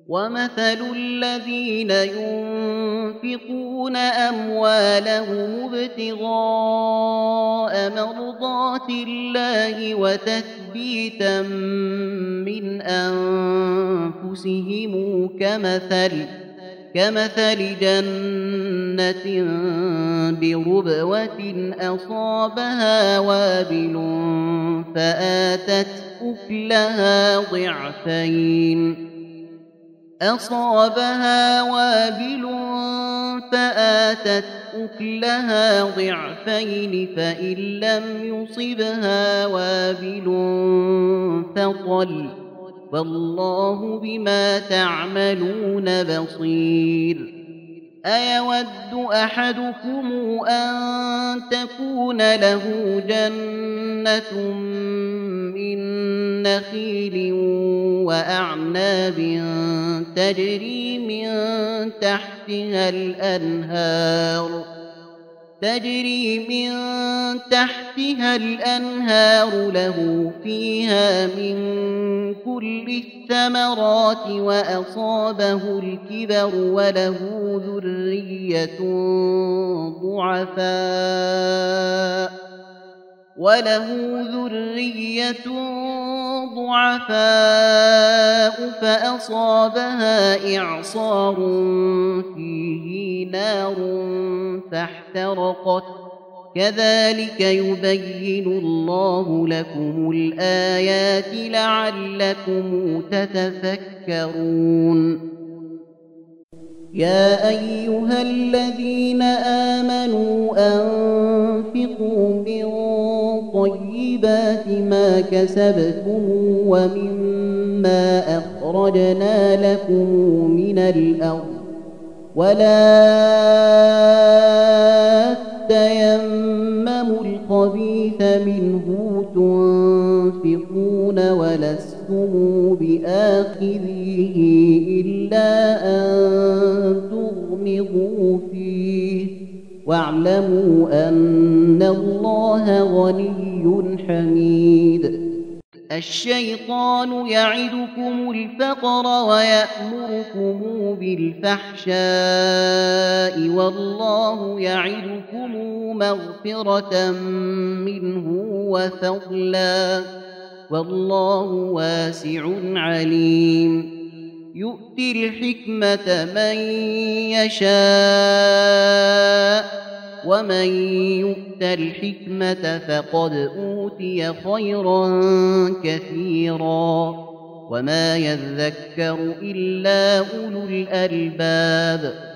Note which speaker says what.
Speaker 1: ومثل الذين ينفقون أموالهم ابتغاء مرضات الله وتثبيتا من أنفسهم كمثل جنة بربوة أصابها وابل فآتت أكلها ضعفين فإن لم يصبها وابل فطل والله بما تعملون بصير أيود أحدكم أن تكون له جنة من نخيل وأعناب تجري من تحتها الأنهار له فيها من كل الثمرات وأصابه الكبر وله ذرية ضعفاء فأصابها إعصار فيه نار فاحترقت كذلك يبين الله لكم الآيات لعلكم تتفكرون يا أيها الذين آمنوا أنفقوا من طيبات ما كسبتم ومما أخرجنا لكم من الأرض ولا تيمموا الخبيث منه تنفقون ولستم بآخذيه إلا أن تغمضوا فيه واعلموا أن الله غني حميد الشيطان يعدكم الفقر ويأمركم بالفحشاء والله يعدكم مغفرة منه وفضلا والله واسع عليم يؤتي الحكمة من يشاء ومن يؤت الحكمة فقد أوتي خيرا كثيرا وما يذكر إلا أولو الألباب